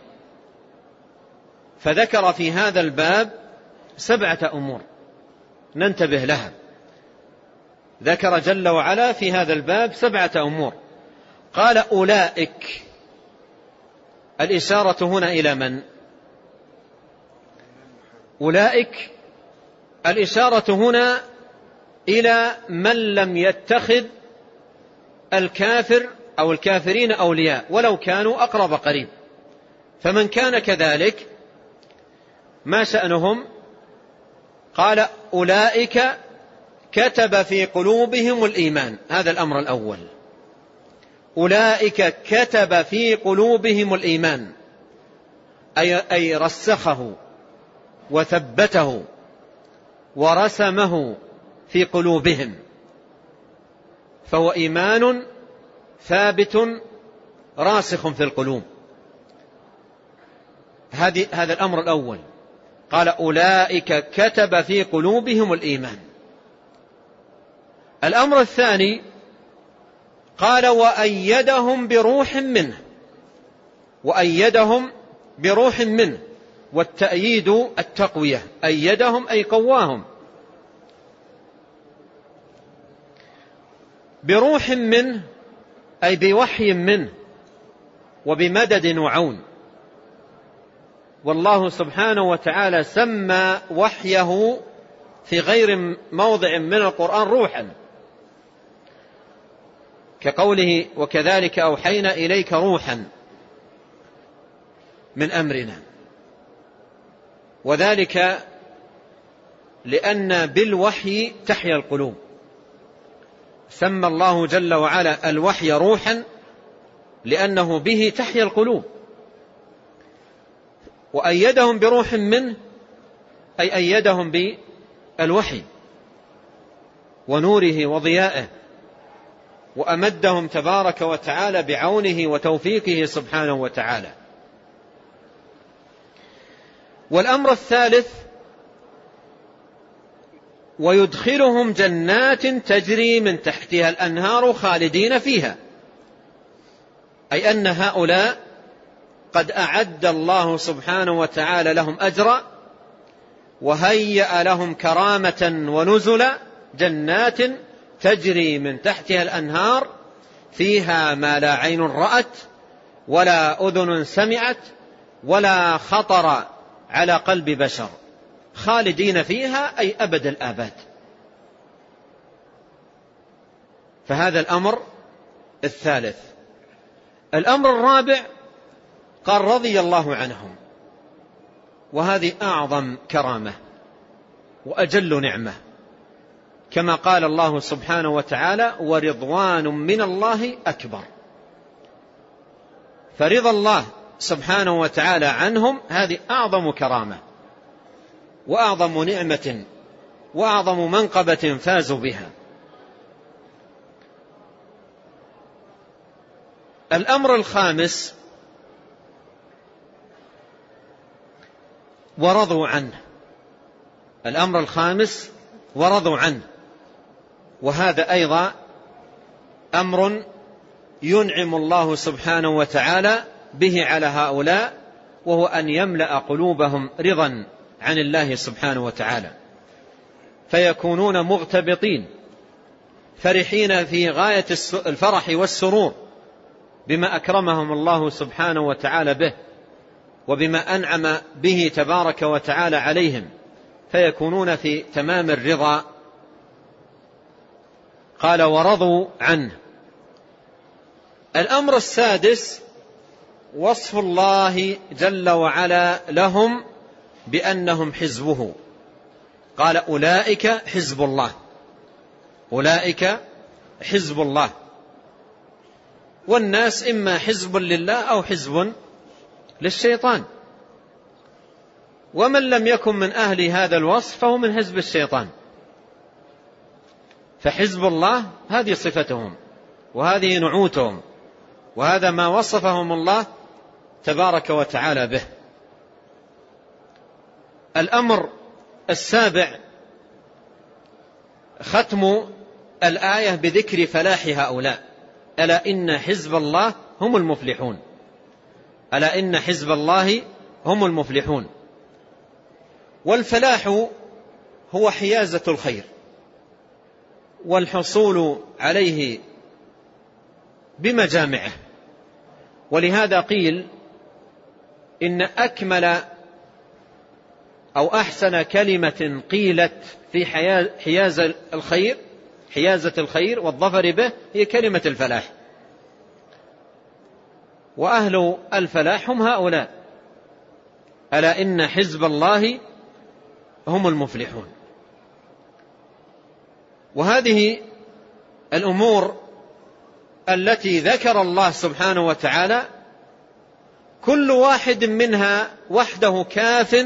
فذكر في هذا الباب 7 أمور ننتبه لها. ذكر جل وعلا في هذا الباب 7 أمور. قال: أولئك. الإشارة هنا إلى من؟ أولئك الإشارة هنا إلى من لم يتخذ الكافر أو الكافرين أولياء ولو كانوا أقرب قريب. فمن كان كذلك ما شأنهم؟ قال: أولئك كتب في قلوبهم الإيمان. هذا الأمر الأول. أولئك كتب في قلوبهم الإيمان، أي رسخه وثبته ورسمه في قلوبهم، فهو إيمان ثابت راسخ في القلوب. هذا الأمر الأول. قال: أولئك كتب في قلوبهم الإيمان. الأمر الثاني قال: وأيدهم بروح منه. وأيدهم بروح منه، والتأييد التقوية. أيدهم أي قواهم. بروح منه أي بوحي منه وبمدد وعون. والله سبحانه وتعالى سمى وحيه في غير موضع من القرآن روحا، كقوله: وكذلك أوحينا إليك روحا من أمرنا. وذلك لأن بالوحي تحيا القلوب. سمى الله جل وعلا الوحي روحا لأنه به تحيا القلوب. وأيدهم بروح منه أي أيدهم بالوحي ونوره وضيائه، وأمدهم تبارك وتعالى بعونه وتوفيقه سبحانه وتعالى. والأمر الثالث: ويدخلهم جنات تجري من تحتها الأنهار خالدين فيها، أي أن هؤلاء قد أعد الله سبحانه وتعالى لهم أجرا وهيأ لهم كرامة ونزلا، جنات تجري من تحتها الأنهار فيها ما لا عين رأت ولا أذن سمعت ولا خطر على قلب بشر، خالدين فيها أي أبد الآباد. فهذا الأمر الثالث. الأمر الرابع: قال رضي الله عنهم، وهذه أعظم كرامة وأجل نعمة، كما قال الله سبحانه وتعالى: ورضوان من الله أكبر. فرضا الله سبحانه وتعالى عنهم هذه أعظم كرامة وأعظم نعمة وأعظم منقبة فازوا بها. الأمر الخامس: ورضوا عنه. الأمر الخامس: ورضوا عنه، وهذا أيضا أمر ينعم الله سبحانه وتعالى به على هؤلاء، وهو أن يملأ قلوبهم رضا عن الله سبحانه وتعالى، فيكونون مغتبطين فرحين في غاية الفرح والسرور بما أكرمهم الله سبحانه وتعالى به وبما أنعم به تبارك وتعالى عليهم، فيكونون في تمام الرضا. قال: ورضوا عنه. الأمر السادس: وصف الله جل وعلا لهم بأنهم حزبه. قال: أولئك حزب الله. أولئك حزب الله. والناس إما حزب لله أو حزب للشيطان، ومن لم يكن من أهل هذا الوصف فهو من حزب الشيطان. فحزب الله هذه صفتهم وهذه نعوتهم، وهذا ما وصفهم الله تبارك وتعالى به. الأمر السابع: ختم الآية بذكر فلاح هؤلاء. ألا إن حزب الله هم المفلحون. ألا إن حزب الله هم المفلحون. والفلاح هو حيازة الخير والحصول عليه بمجامعه. ولهذا قيل إن أكمل أو أحسن كلمة قيلت في حيازة الخير والظفر به هي كلمة الفلاح. وأهل الفلاح هم هؤلاء. ألا إن حزب الله هم المفلحون. وهذه الأمور التي ذكر الله سبحانه وتعالى كل واحد منها وحده كاف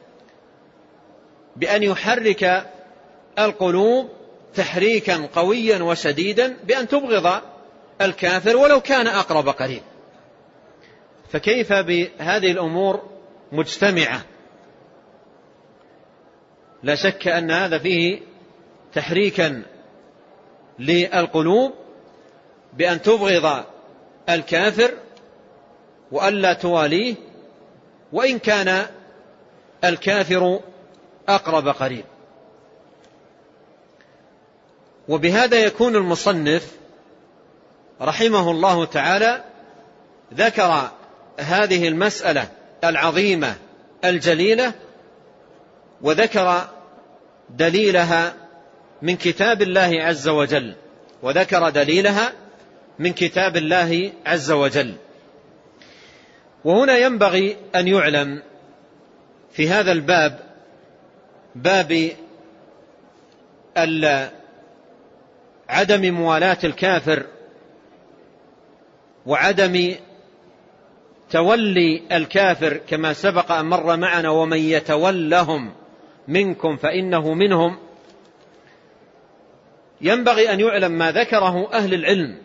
بأن يحرك القلوب تحريكا قويا وشديدا بأن تبغض الكافر ولو كان أقرب قريب. فكيف بهذه الأمور مجتمعة؟ لا شك أن هذا فيه تحريكا للقلوب بأن تبغض الكافر وألا تواليه وإن كان الكافر أقرب قريب. وبهذا يكون المصنف رحمه الله تعالى ذكر هذه المسألة العظيمة الجليلة وذكر دليلها من كتاب الله عز وجل، وذكر دليلها من كتاب الله عز وجل. وهنا ينبغي أن يعلم في هذا الباب، باب عدم موالاة الكافر وعدم تولي الكافر كما سبق أن مر معنا: ومن يتولهم منكم فإنه منهم. ينبغي أن يعلم ما ذكره أهل العلم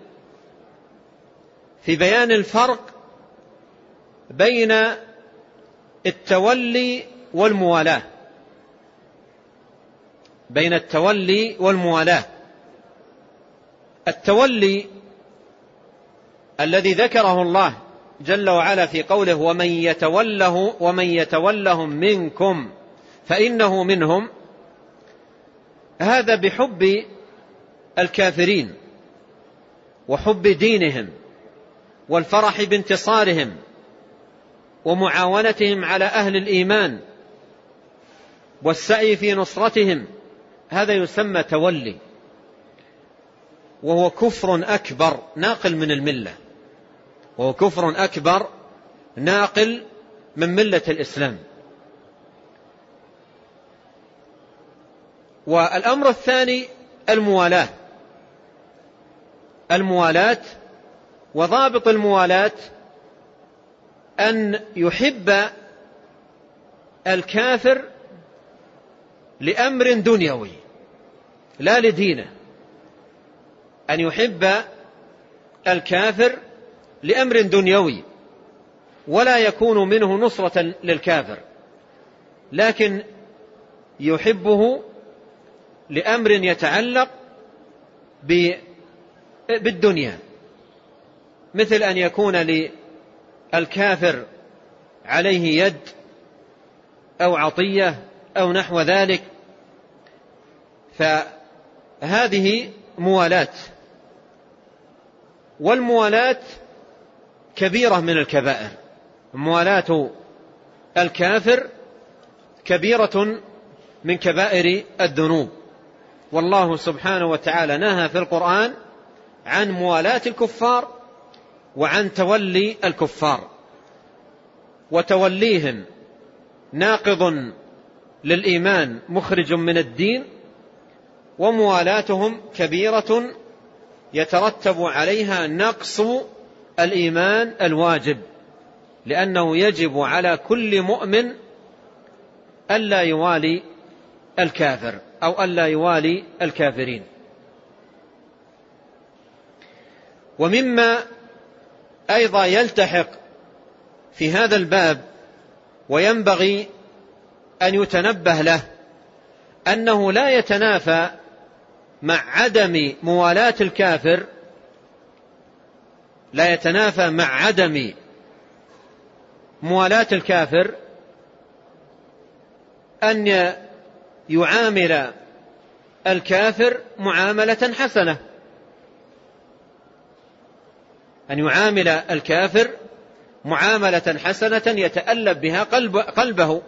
في بيان الفرق بين التولي والموالاة، بين التولي والموالاة. التولي الذي ذكره الله جل وعلا في قوله ومن يتولهم منكم فإنه منهم، هذا بحب الكافرين وحب دينهم والفرح بانتصارهم ومعاونتهم على أهل الإيمان والسعي في نصرتهم، هذا يسمى تولي، وهو كفر أكبر ناقل من الملة، وهو كفر أكبر ناقل من ملة الإسلام. والأمر الثاني الموالاة، وضابط الموالاة أن يحب الكافر لأمر دنيوي لا لدينه، أن يحب الكافر لأمر دنيوي ولا يكون منه نصرة للكافر، لكن يحبه لأمر يتعلق بالدنيا، مثل أن يكون للكافر عليه يد أو عطية أو نحو ذلك، فهذه موالاة. والموالاة كبيرة من الكبائر، موالاة الكافر كبيرة من كبائر الذنوب، والله سبحانه وتعالى نهى في القرآن عن موالاة الكفار وعن تولي الكفار، وتوليهم ناقض للإيمان مخرج من الدين، وموالاتهم كبيرة يترتب عليها نقص الإيمان الواجب، لأنه يجب على كل مؤمن ألا يوالي الكافر أو ألا يوالي الكافرين. ومما أيضا يلتحق في هذا الباب وينبغي أن يتنبه له أنه لا يتنافى مع عدم موالاة الكافر، لا يتنافى مع عدم موالاة الكافر أن يعامل الكافر معاملة حسنة، أن يعامل الكافر معاملة حسنة يتألب بها قلبه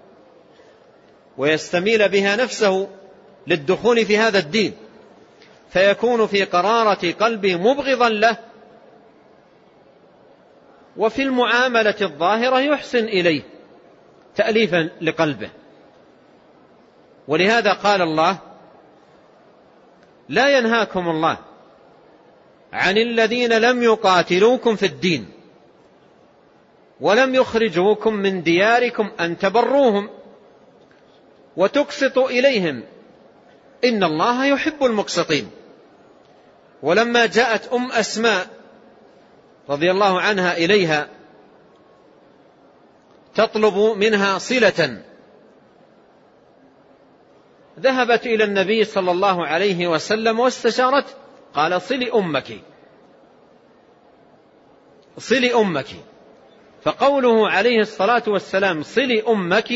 ويستميل بها نفسه للدخول في هذا الدين، فيكون في قرارة قلبه مبغضا له، وفي المعاملة الظاهرة يحسن إليه تأليفا لقلبه. ولهذا قال الله: لا ينهاكم الله عن الذين لم يقاتلوكم في الدين ولم يخرجوكم من دياركم أن تبروهم وتقسطوا إليهم إن الله يحب المقسطين. ولما جاءت أسماء رضي الله عنها إليها تطلب منها صلة، ذهبت إلى النبي صلى الله عليه وسلم واستشارته، قال: صلي أمك. فقوله عليه الصلاة والسلام صلي أمك،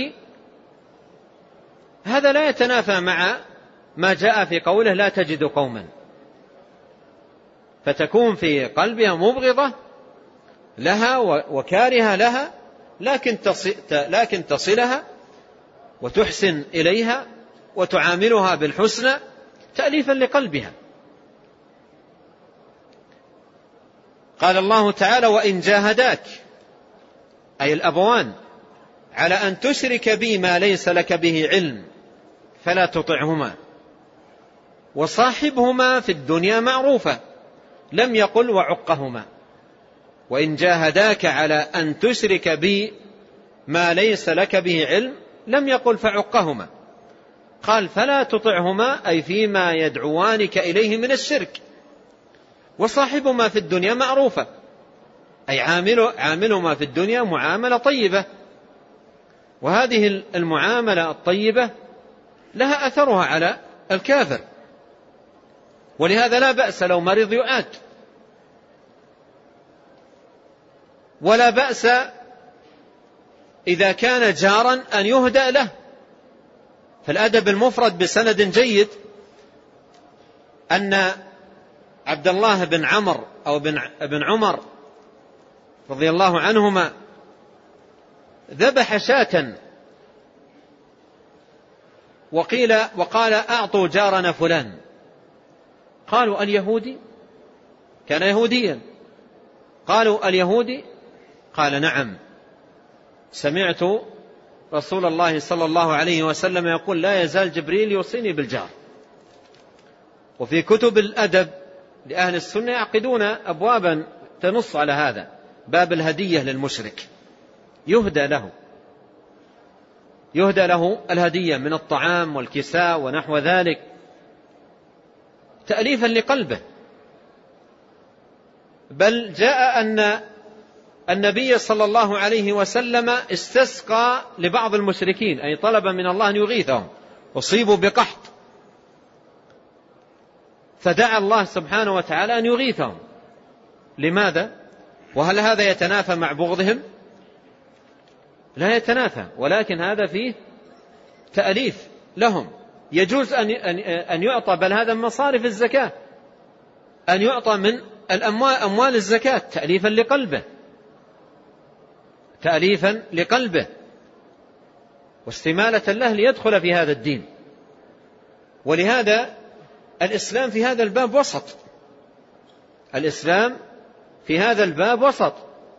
هذا لا يتنافى مع ما جاء في قوله لا تجد قوما، فتكون في قلبها مبغضة لها وكارهة لها، لكن تصلها وتحسن إليها وتعاملها بالحسنى تأليفا لقلبها. قال الله تعالى: وإن جاهداك، أي الأبوان، على أن تشرك بي ما ليس لك به علم فلا تطعهما وصاحبهما في الدنيا معروفا، لم يقل وعقهما. وإن جاهداك على أن تشرك بي ما ليس لك به علم لم يقل فعقهما، قال فلا تطعهما أي فيما يدعوانك إليه من الشرك، وصاحبهما في الدنيا معروفة أي عاملهما في الدنيا معاملة طيبة. وهذه المعاملة الطيبة لها أثرها على الكافر، ولهذا لا بأس لو مريض يعاد، ولا بأس إذا كان جارا أن يهدأ له. فالأدب المفرد بسند جيد أن عبد الله بن عمرو أو بن عمر رضي الله عنهما ذبح شاة وقال أعطوا جارنا فلان. قالوا اليهودي؟ كان يهوديا. قالوا اليهودي؟ قال نعم، سمعت رسول الله صلى الله عليه وسلم يقول لا يزال جبريل يوصيني بالجار. وفي كتب الأدب لأهل السنة يعقدون أبوابا تنص على هذا، باب الهدية للمشرك، يهدى له الهدية من الطعام والكساء ونحو ذلك تأليفا لقلبه. بل جاء أن النبي صلى الله عليه وسلم استسقى لبعض المشركين، أي طلب من الله أن يغيثهم، أصيبوا بقحط، فدعا الله سبحانه وتعالى أن يغيثهم. لماذا؟ وهل هذا يتنافى مع بغضهم؟ لا يتنافى، ولكن هذا فيه تأليف لهم. يجوز أن يعطى، بل هذا من مصارف الزكاة، أن يعطى من أموال الزكاة تأليفا لقلبه واستمالة له ليدخل في هذا الدين. ولهذا الإسلام في هذا الباب وسط، الإسلام في هذا الباب وسط،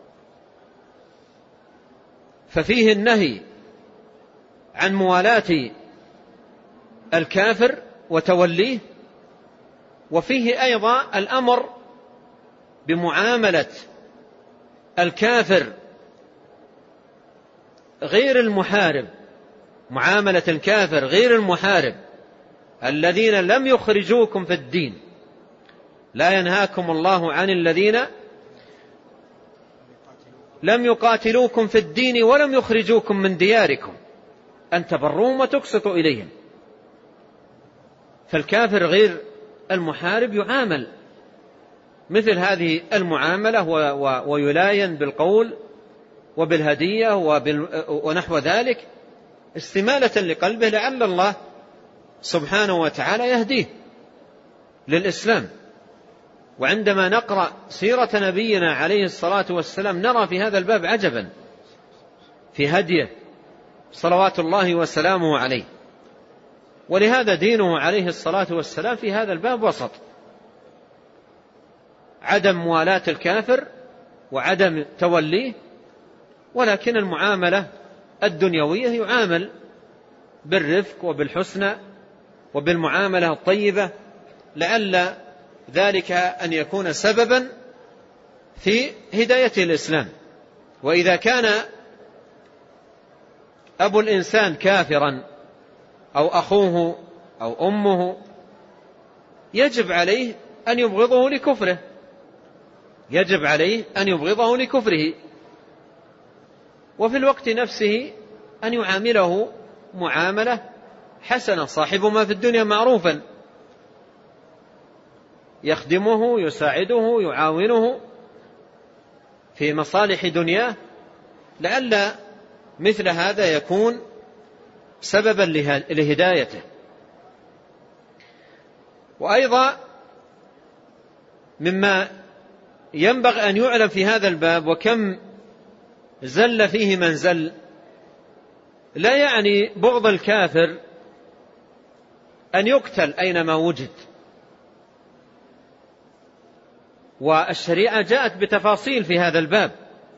ففيه النهي عن موالاة الكافر وتوليه، وفيه أيضا الأمر بمعاملة الكافر غير المحارب، معاملة الكافر غير المحارب الذين لم يخرجوكم في الدين. لا ينهاكم الله عن الذين لم يقاتلوكم في الدين ولم يخرجوكم من دياركم أن تبروهم وتقسطوا إليهم. فالكافر غير المحارب يعامل مثل هذه المعاملة ويلاين بالقول وبالهدية ونحو ذلك استمالة لقلبه، لعل الله سبحانه وتعالى يهديه للإسلام. وعندما نقرأ سيرة نبينا عليه الصلاة والسلام نرى في هذا الباب عجبا في هديه صلوات الله وسلامه عليه. ولهذا دينه عليه الصلاة والسلام في هذا الباب وسط، عدم موالاة الكافر وعدم توليه، ولكن المعاملة الدنيوية يعامل بالرفق وبالحسنى وبالمعاملة الطيبة، لعل ذلك أن يكون سببا في هداية الإسلام. وإذا كان أبو الإنسان كافرا أو أخوه أو أمه يجب عليه أن يبغضه لكفره، يجب عليه أن يبغضه لكفره، وفي الوقت نفسه أن يعامله معاملة حسنة. صاحب ما في الدنيا معروفا، يخدمه يساعده يعاونه في مصالح دنياه، لعل مثل هذا يكون سببا لهدايته. وأيضا مما ينبغي أن يعلم في هذا الباب، وكم زل فيه من زل، لا يعني بغض الكافر أن يقتل أينما وجد، والشريعة جاءت بتفاصيل في هذا الباب،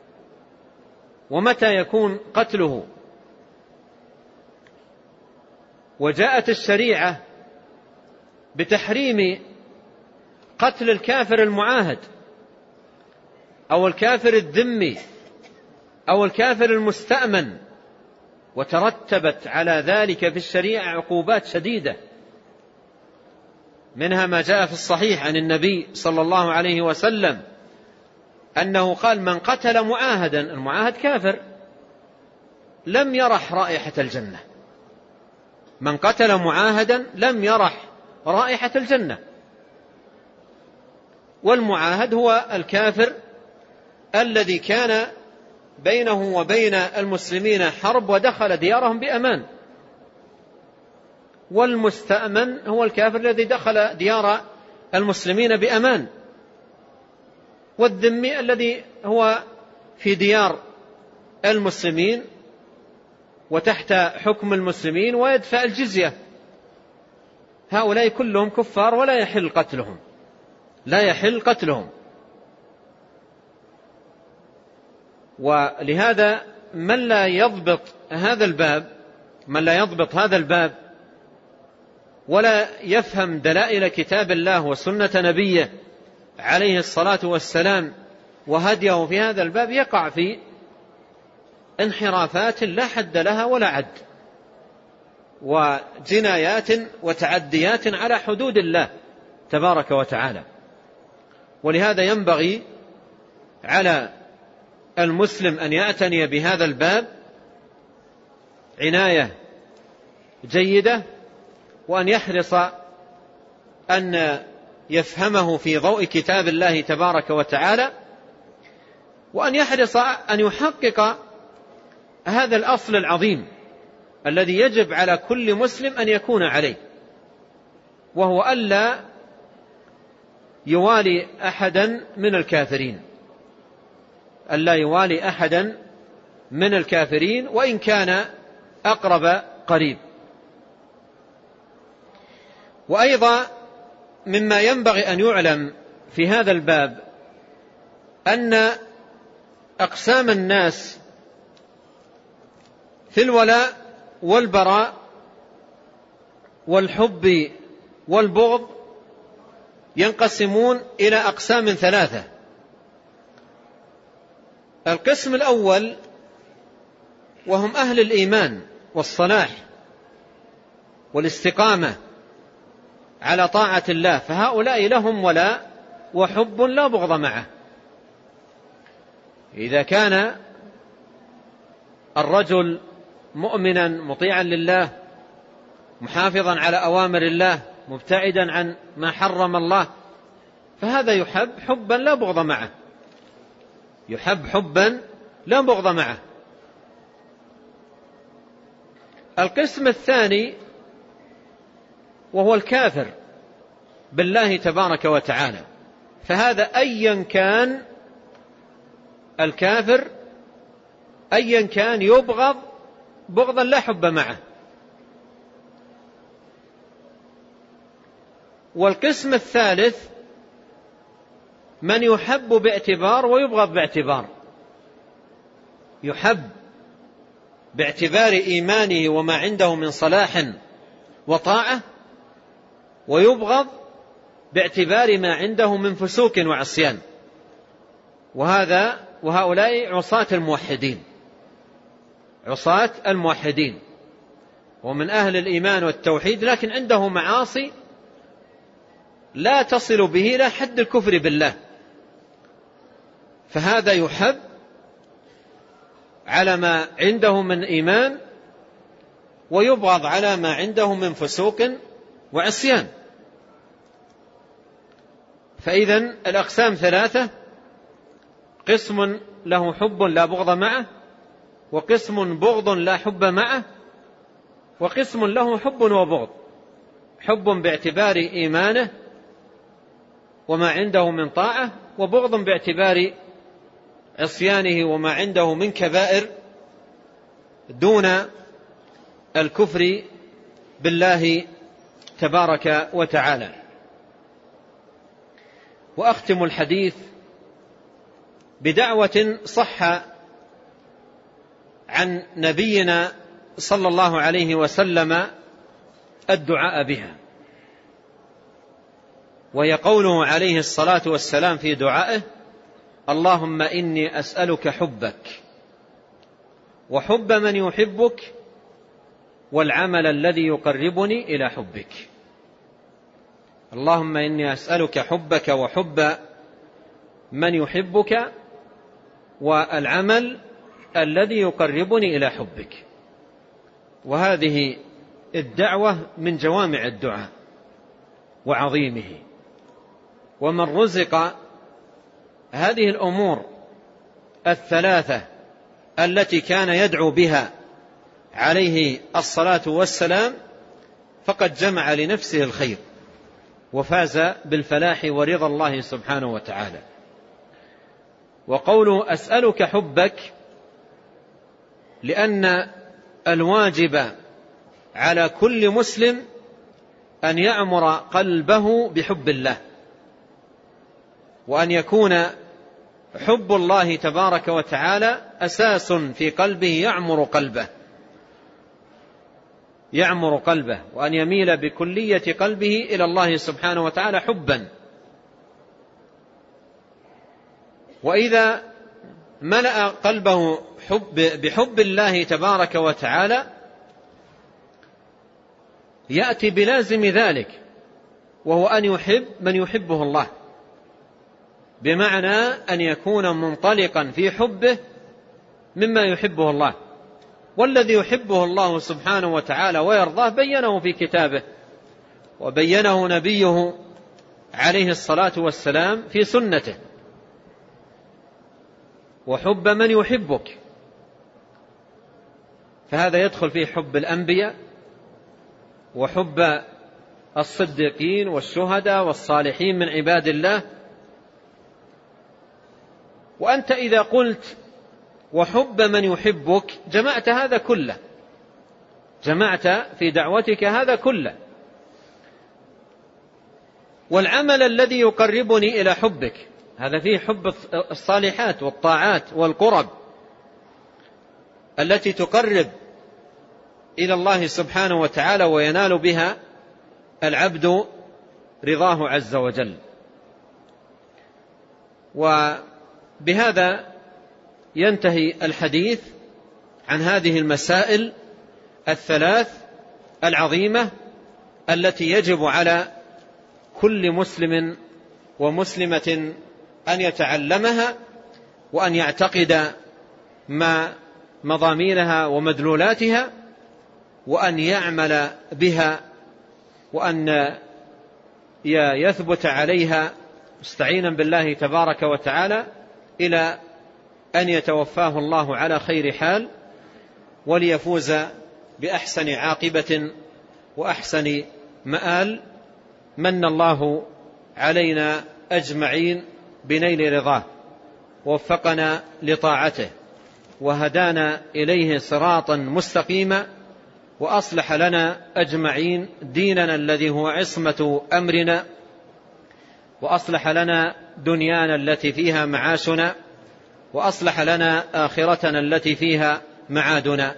ومتى يكون قتله. وجاءت الشريعة بتحريم قتل الكافر المعاهد أو الكافر الذمي أو الكافر المستأمن، وترتبت على ذلك في الشريعة عقوبات شديدة، منها ما جاء في الصحيح عن النبي صلى الله عليه وسلم أنه قال: من قتل معاهدا، المعاهد كافر، لم يرح رائحة الجنة. من قتل معاهدا لم يرح رائحة الجنة. والمعاهد هو الكافر الذي كان بينه وبين المسلمين حرب ودخل ديارهم بأمان. والمستأمن هو الكافر الذي دخل ديار المسلمين بأمان. والذمي الذي هو في ديار المسلمين وتحت حكم المسلمين ويدفع الجزية. هؤلاء كلهم كفار ولا يحل قتلهم، لا يحل قتلهم. ولهذا من لا يضبط هذا الباب ولا يفهم دلائل كتاب الله وسنة نبيه عليه الصلاة والسلام وهديه في هذا الباب يقع في انحرافات لا حد لها ولا عد، وجنايات وتعديات على حدود الله تبارك وتعالى. ولهذا ينبغي على المسلم أن يعتني بهذا الباب عناية جيدة، وأن يحرص أن يفهمه في ضوء كتاب الله تبارك وتعالى، وأن يحرص أن يحقق هذا الأصل العظيم الذي يجب على كل مسلم أن يكون عليه، وهو ألا يوالي أحدا من الكافرين، ألا يوالي أحدا من الكافرين وإن كان أقرب قريب. وأيضا مما ينبغي أن يعلم في هذا الباب أن أقسام الناس في الولاء والبراء والحب والبغض ينقسمون إلى أقسام ثلاثة. القسم الأول وهم أهل الإيمان والصلاح والاستقامة على طاعة الله، فهؤلاء لهم ولاء وحب لا بغض معه. إذا كان الرجل مؤمنا مطيعا لله محافظا على أوامر الله مبتعدا عن ما حرم الله، فهذا يحب حبا لا بغض معه، يحب حبا لا بغض معه. القسم الثاني وهو الكافر بالله تبارك وتعالى، فهذا أيا كان الكافر أيا كان يبغض بغضا لا حب معه. والقسم الثالث من يحب باعتبار ويبغض باعتبار، يحب باعتبار إيمانه وما عنده من صلاح وطاعة، ويبغض باعتبار ما عنده من فسوق وعصيان. وهؤلاء عصاة الموحدين ومن أهل الإيمان والتوحيد، لكن عنده معاصي لا تصل به إلى حد الكفر بالله، فهذا يحب على ما عنده من إيمان ويبغض على ما عنده من فسوق وعصيان. فإذن الأقسام ثلاثة: قسم له حب لا بغض معه، وقسم بغض لا حب معه، وقسم له حب وبغض، حب باعتبار إيمانه وما عنده من طاعة، وبغض باعتبار عصيانه وما عنده من كبائر دون الكفر بالله تبارك وتعالى. وأختم الحديث بدعوة صح عن نبينا صلى الله عليه وسلم الدعاء بها، وهي قوله عليه الصلاة والسلام في دعائه: اللهم إني أسألك حبك وحب من يحبك والعمل الذي يقربني إلى حبك. اللهم إني أسألك حبك وحب من يحبك والعمل الذي يقربني إلى حبك. وهذه الدعوة من جوامع الدعاء وعظيمه. ومن رزق هذه الأمور الثلاثة التي كان يدعو بها عليه الصلاة والسلام فقد جمع لنفسه الخير وفاز بالفلاح ورضا الله سبحانه وتعالى. وقوله أسألك حبك لأن الواجب على كل مسلم أن يعمر قلبه بحب الله، وأن يكون حب الله تبارك وتعالى أساس في قلبه يعمر قلبه، وأن يميل بكلية قلبه إلى الله سبحانه وتعالى حبا. وإذا ملأ قلبه بحب الله تبارك وتعالى يأتي بلازم ذلك، وهو أن يحب من يحبه الله، بمعنى أن يكون منطلقا في حبه مما يحبه الله. والذي يحبه الله سبحانه وتعالى ويرضاه بينه في كتابه، وبينه نبيه عليه الصلاة والسلام في سنته. وحب من يحبك، فهذا يدخل فيه حب الأنبياء وحب الصديقين والشهداء والصالحين من عباد الله. وأنت إذا قلت وحب من يحبك جمعت هذا كله، جمعت في دعوتك هذا كله. والعمل الذي يقربني إلى حبك هذا فيه حب الصالحات والطاعات والقرب التي تقرب إلى الله سبحانه وتعالى وينال بها العبد رضاه عز وجل. وبهذا ينتهي الحديث عن هذه المسائل الثلاث العظيمة التي يجب على كل مسلم ومسلمة أن يتعلمها وأن يعتقد ما مضامينها ومدلولاتها وأن يعمل بها وأن يثبت عليها مستعينا بالله تبارك وتعالى إلى أن يتوفاه الله على خير حال وليفوز بأحسن عاقبة وأحسن مآل. من الله علينا أجمعين بنيل رضاه، ووفقنا لطاعته، وهدانا إليه صراطا مستقيما، وأصلح لنا أجمعين ديننا الذي هو عصمة أمرنا، وأصلح لنا دنيانا التي فيها معاشنا، وأصلح لنا آخرتنا التي فيها معادنا.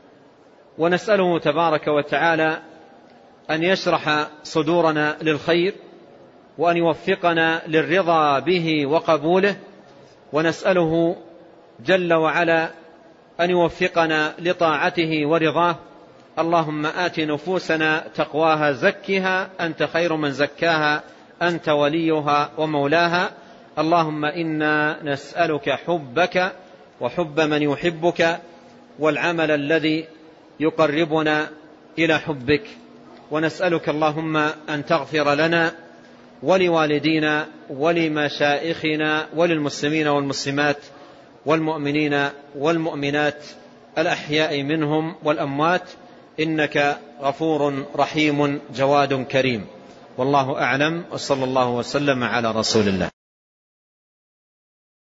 ونسأله تبارك وتعالى أن يشرح صدورنا للخير، وأن يوفقنا للرضا به وقبوله، ونسأله جل وعلا أن يوفقنا لطاعته ورضاه. اللهم آت نفوسنا تقواها زكها أنت خير من زكاها أنت وليها ومولاها. اللهم إنا نسألك حبك وحب من يحبك والعمل الذي يقربنا إلى حبك، ونسألك اللهم أن تغفر لنا ولوالدينا ولمشائخنا وللمسلمين والمسلمات والمؤمنين والمؤمنات الأحياء منهم والأموات، إنك غفور رحيم جواد كريم. والله أعلم، وصلى الله وسلم على رسول الله.